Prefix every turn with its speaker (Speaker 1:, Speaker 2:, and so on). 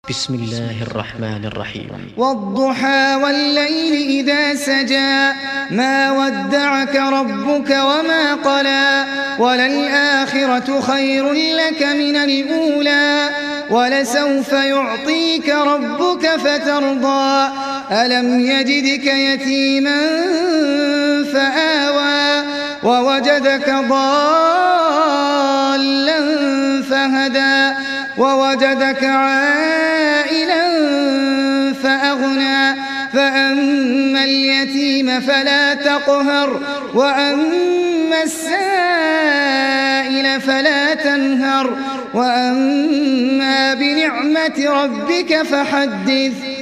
Speaker 1: بسم الله الرحمن الرحيم.
Speaker 2: والضحى والليل إذا سجى ما ودعك ربك وما قلى وللآخرة خير لك من الأولى ولسوف يعطيك ربك فترضى ألم يجدك يتيما فآوى ووجدك ضالا فهدى ووجدك عائلا فأغنى فأما اليتيم فلا تقهر وأما السائل فلا تنهر وأما بنعمة ربك فحدث.